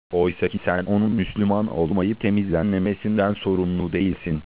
Oysa ki sen onun Müslüman olmayıp temizlenmemesinden sorumlu değilsin.